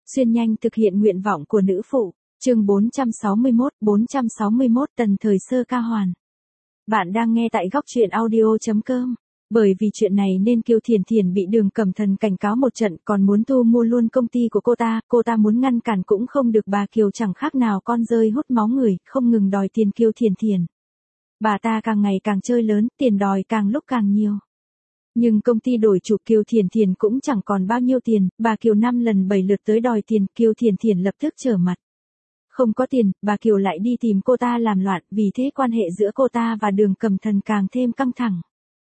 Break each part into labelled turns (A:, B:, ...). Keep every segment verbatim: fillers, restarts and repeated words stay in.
A: Xuyên nhanh thực hiện nguyện vọng của nữ phụ. Chương bốn trăm sáu mươi mốt, bốn trăm sáu mươi mốt Tần thời sơ ca hoàn. Bạn đang nghe tại góc truyện audio chấm com. Bởi vì chuyện này nên Kiều Thiền Thiền bị Đường Cẩm Thần cảnh cáo một trận, còn muốn thu mua luôn công ty của cô ta, cô ta muốn ngăn cản cũng không được. Bà Kiều chẳng khác nào con dơi hút máu người, không ngừng đòi tiền Kiều Thiền Thiền. Bà ta càng ngày càng chơi lớn, tiền đòi càng lúc càng nhiều. Nhưng công ty đổi chủ, Kiều Thiền Thiền cũng chẳng còn bao nhiêu tiền, bà Kiều năm lần bảy lượt tới đòi tiền, Kiều Thiền Thiền lập tức trở mặt. Không có tiền, bà Kiều lại đi tìm cô ta làm loạn, vì thế quan hệ giữa cô ta và Đường Cẩm Thần càng thêm căng thẳng.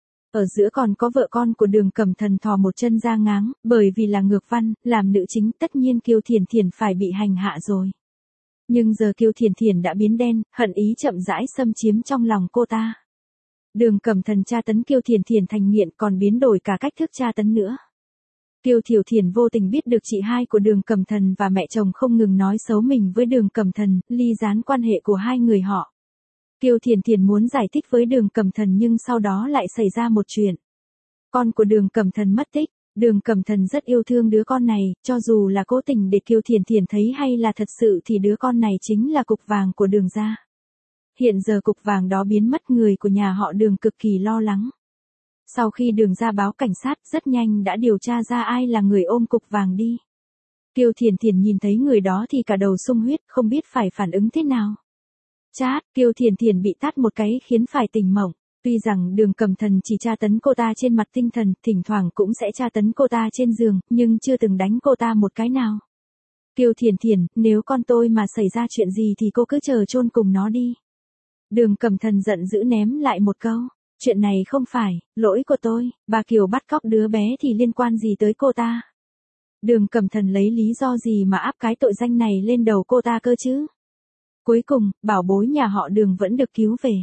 A: Ở giữa còn có vợ con của Đường Cẩm Thần thò một chân ra ngáng, bởi vì là ngược văn, làm nữ chính, tất nhiên Kiều Thiền Thiền phải bị hành hạ rồi. Nhưng giờ Kiều Thiền Thiền đã biến đen, hận ý chậm rãi xâm chiếm trong lòng cô ta. Đường Cẩm Thần tra tấn Kiều Thiền Thiền thành nghiện, còn biến đổi cả cách thức tra tấn nữa. Kiều Thiều Thiền vô tình biết được chị hai của Đường Cẩm Thần và mẹ chồng không ngừng nói xấu mình với Đường Cẩm Thần, ly gián quan hệ của hai người họ. Kiều Thiền Thiền muốn giải thích với Đường Cẩm Thần nhưng sau đó lại xảy ra một chuyện. Con của Đường Cẩm Thần mất tích. Đường Cẩm Thần rất yêu thương đứa con này, cho dù là cố tình để Kiều Thiền Thiền thấy hay là thật sự thì đứa con này chính là cục vàng của Đường gia. Hiện giờ cục vàng đó biến mất, người của nhà họ Đường cực kỳ lo lắng. Sau khi Đường gia báo cảnh sát, rất nhanh đã điều tra ra ai là người ôm cục vàng đi. Kiều Thiền Thiền nhìn thấy người đó thì cả đầu sung huyết, không biết phải phản ứng thế nào. Chát, Kiều Thiền Thiền bị tát một cái khiến phải tỉnh mộng. Tuy rằng Đường Cẩm Thần chỉ tra tấn cô ta trên mặt tinh thần, thỉnh thoảng cũng sẽ tra tấn cô ta trên giường, nhưng chưa từng đánh cô ta một cái nào. Kiều Thiền Thiền, nếu con tôi mà xảy ra chuyện gì thì cô cứ chờ chôn cùng nó đi. Đường Cẩm Thần giận dữ ném lại một câu. Chuyện này không phải lỗi của tôi, bà Kiều bắt cóc đứa bé thì liên quan gì tới cô ta? Đường Cẩm Thần lấy lý do gì mà áp cái tội danh này lên đầu cô ta cơ chứ? Cuối cùng, bảo bối nhà họ Đường vẫn được cứu về.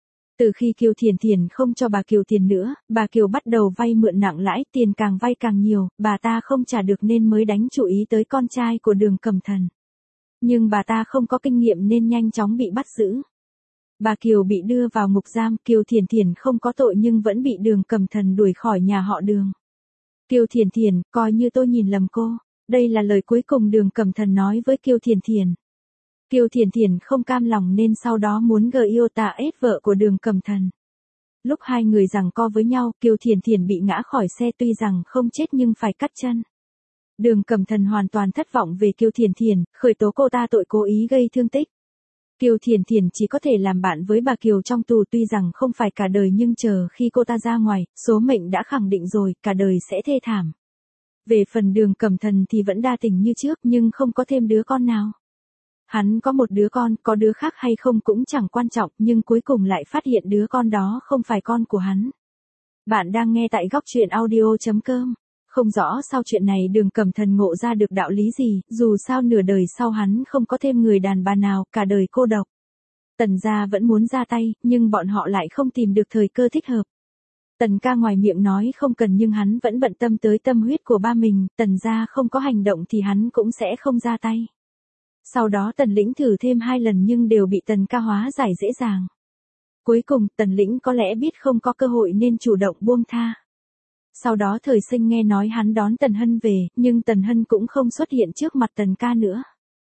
A: Từ khi Kiều Thiền Thiền không cho bà Kiều tiền nữa, bà Kiều bắt đầu vay mượn nặng lãi, tiền càng vay càng nhiều, bà ta không trả được nên mới đánh chú ý tới con trai của Đường Cẩm Thần. Nhưng bà ta không có kinh nghiệm nên nhanh chóng bị bắt giữ. Bà Kiều bị đưa vào ngục giam, Kiều Thiền Thiền không có tội nhưng vẫn bị Đường Cẩm Thần đuổi khỏi nhà họ Đường. Kiều Thiền Thiền, coi như tôi nhìn lầm cô. Đây là lời cuối cùng Đường Cẩm Thần nói với Kiều Thiền Thiền. Kiều Thiền Thiền không cam lòng nên sau đó muốn gờ yêu tà ết vợ của Đường Cẩm Thần. Lúc hai người giằng co với nhau, Kiều Thiền Thiền bị ngã khỏi xe, tuy rằng không chết nhưng phải cắt chân. Đường Cẩm Thần hoàn toàn thất vọng về Kiều Thiền Thiền, khởi tố cô ta tội cố ý gây thương tích. Kiều Thiền Thiền chỉ có thể làm bạn với bà Kiều trong tù, tuy rằng không phải cả đời nhưng chờ khi cô ta ra ngoài, số mệnh đã khẳng định rồi, cả đời sẽ thê thảm. Về phần Đường Cẩm Thần thì vẫn đa tình như trước nhưng không có thêm đứa con nào. Hắn có một đứa con, có đứa khác hay không cũng chẳng quan trọng, nhưng cuối cùng lại phát hiện đứa con đó không phải con của hắn. Bạn đang nghe tại góc truyện audio chấm com. Không rõ sau chuyện này Đường Cẩm Thần ngộ ra được đạo lý gì, dù sao nửa đời sau hắn không có thêm người đàn bà nào, cả đời cô độc. Tần gia vẫn muốn ra tay, nhưng bọn họ lại không tìm được thời cơ thích hợp. Tần ca ngoài miệng nói không cần nhưng hắn vẫn bận tâm tới tâm huyết của ba mình, Tần gia không có hành động thì hắn cũng sẽ không ra tay. Sau đó Tần Lĩnh thử thêm hai lần nhưng đều bị Tần ca hóa giải dễ dàng. Cuối cùng Tần Lĩnh có lẽ biết không có cơ hội nên chủ động buông tha. Sau đó Thời Sinh nghe nói hắn đón Tần Hân về, nhưng Tần Hân cũng không xuất hiện trước mặt Tần ca nữa.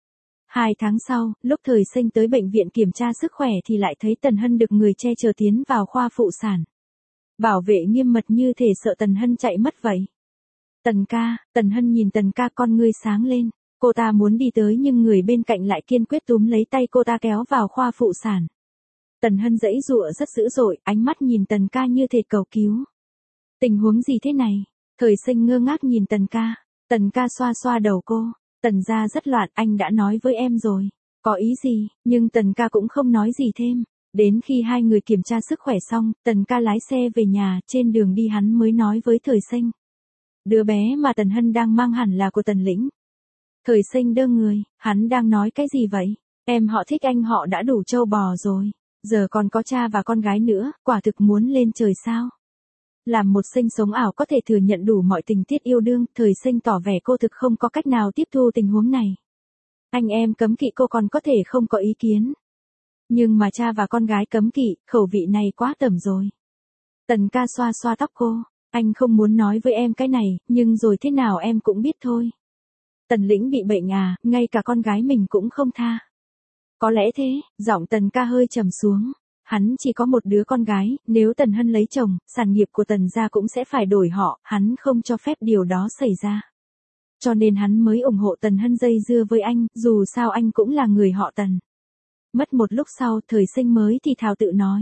A: Hai tháng sau, lúc Thời Sinh tới bệnh viện kiểm tra sức khỏe thì lại thấy Tần Hân được người che chở tiến vào khoa phụ sản. Bảo vệ nghiêm mật như thể sợ Tần Hân chạy mất vậy. Tần ca, Tần Hân nhìn Tần ca, con ngươi sáng lên. Cô ta muốn đi tới nhưng người bên cạnh lại kiên quyết túm lấy tay cô ta kéo vào khoa phụ sản. Tần Hân giãy giụa rất dữ dội, ánh mắt nhìn Tần ca như thể cầu cứu. Tình huống gì thế này? Thời Sinh ngơ ngác nhìn Tần ca. Tần ca xoa xoa đầu cô. Tần gia rất loạn, anh đã nói với em rồi. Có ý gì? Nhưng Tần ca cũng không nói gì thêm. Đến khi hai người kiểm tra sức khỏe xong, Tần ca lái xe về nhà, trên đường đi hắn mới nói với Thời Sinh. Đứa bé mà Tần Hân đang mang hẳn là của Tần Lĩnh. Thời Sinh đơ người, hắn đang nói cái gì vậy? Em họ thích anh họ đã đủ trâu bò rồi. Giờ còn có cha và con gái nữa, quả thực muốn lên trời sao? Làm một sinh sống ảo có thể thừa nhận đủ mọi tình tiết yêu đương, Thời Sinh tỏ vẻ cô thực không có cách nào tiếp thu tình huống này. Anh em cấm kỵ cô còn có thể không có ý kiến. Nhưng mà cha và con gái cấm kỵ, khẩu vị này quá tầm rồi. Tần ca xoa xoa tóc cô, anh không muốn nói với em cái này, nhưng rồi thế nào em cũng biết thôi. Tần Lĩnh bị bệnh à, ngay cả con gái mình cũng không tha. Có lẽ thế, giọng Tần ca hơi trầm xuống. Hắn chỉ có một đứa con gái, nếu Tần Hân lấy chồng, sản nghiệp của Tần gia cũng sẽ phải đổi họ, hắn không cho phép điều đó xảy ra. Cho nên hắn mới ủng hộ Tần Hân dây dưa với anh, dù sao anh cũng là người họ Tần. Mất một lúc sau, Thời Sinh mới thì thào tự nói.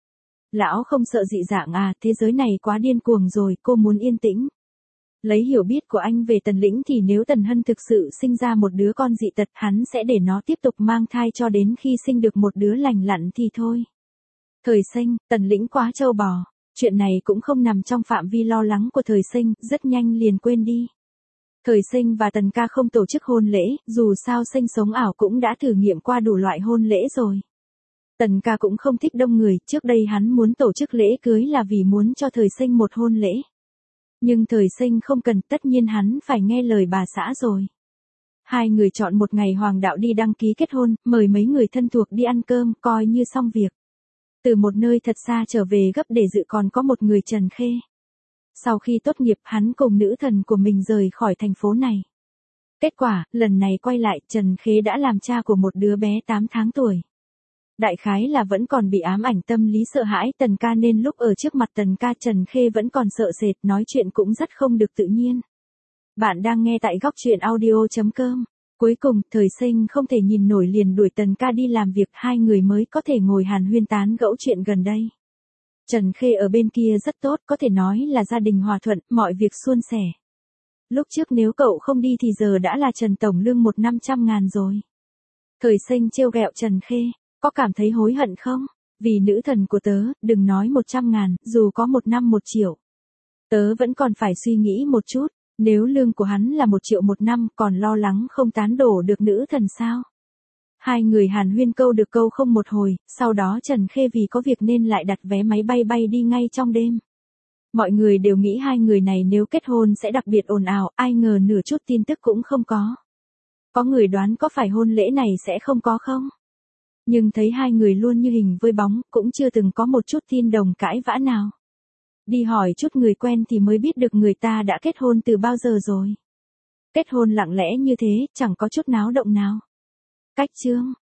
A: Lão không sợ dị dạng à, thế giới này quá điên cuồng rồi, cô muốn yên tĩnh. Lấy hiểu biết của anh về Tần Lĩnh thì nếu Tần Hân thực sự sinh ra một đứa con dị tật, hắn sẽ để nó tiếp tục mang thai cho đến khi sinh được một đứa lành lặn thì thôi. Thời Sinh, Tần Lĩnh quá trâu bò. Chuyện này cũng không nằm trong phạm vi lo lắng của Thời Sinh, rất nhanh liền quên đi. Thời Sinh và Tần ca không tổ chức hôn lễ, dù sao sinh sống ảo cũng đã thử nghiệm qua đủ loại hôn lễ rồi. Tần ca cũng không thích đông người, trước đây hắn muốn tổ chức lễ cưới là vì muốn cho Thời Sinh một hôn lễ. Nhưng Thời Sinh không cần, tất nhiên hắn phải nghe lời bà xã rồi. Hai người chọn một ngày hoàng đạo đi đăng ký kết hôn, mời mấy người thân thuộc đi ăn cơm, coi như xong việc. Từ một nơi thật xa trở về gấp để dự còn có một người Trần Khê. Sau khi tốt nghiệp hắn cùng nữ thần của mình rời khỏi thành phố này. Kết quả, lần này quay lại Trần Khê đã làm cha của một đứa bé tám tháng tuổi. Đại khái là vẫn còn bị ám ảnh tâm lý sợ hãi Tần ca nên lúc ở trước mặt Tần ca Trần Khê vẫn còn sợ sệt, nói chuyện cũng rất không được tự nhiên. Bạn đang nghe tại góc truyện audio chấm com. Cuối cùng, Thời Sinh không thể nhìn nổi liền đuổi Tần ca đi làm việc, hai người mới có thể ngồi hàn huyên tán gẫu chuyện gần đây. Trần Khê ở bên kia rất tốt, có thể nói là gia đình hòa thuận, mọi việc suôn sẻ. Lúc trước nếu cậu không đi thì giờ đã là Trần Tổng lương một năm trăm ngàn rồi. Thời Sinh trêu ghẹo Trần Khê, có cảm thấy hối hận không? Vì nữ thần của tớ, đừng nói một trăm ngàn, dù có một năm một triệu. Tớ vẫn còn phải suy nghĩ một chút, nếu lương của hắn là một triệu một năm còn lo lắng không tán đổ được nữ thần sao? Hai người hàn huyên câu được câu không một hồi, sau đó Trần Khê vì có việc nên lại đặt vé máy bay bay đi ngay trong đêm. Mọi người đều nghĩ hai người này nếu kết hôn sẽ đặc biệt ồn ào, ai ngờ nửa chút tin tức cũng không có. Có người đoán có phải hôn lễ này sẽ không có không? Nhưng thấy hai người luôn như hình với bóng, cũng chưa từng có một chút tin đồng cãi vã nào. Đi hỏi chút người quen thì mới biết được người ta đã kết hôn từ bao giờ rồi. Kết hôn lặng lẽ như thế, chẳng có chút náo động nào. Cách chương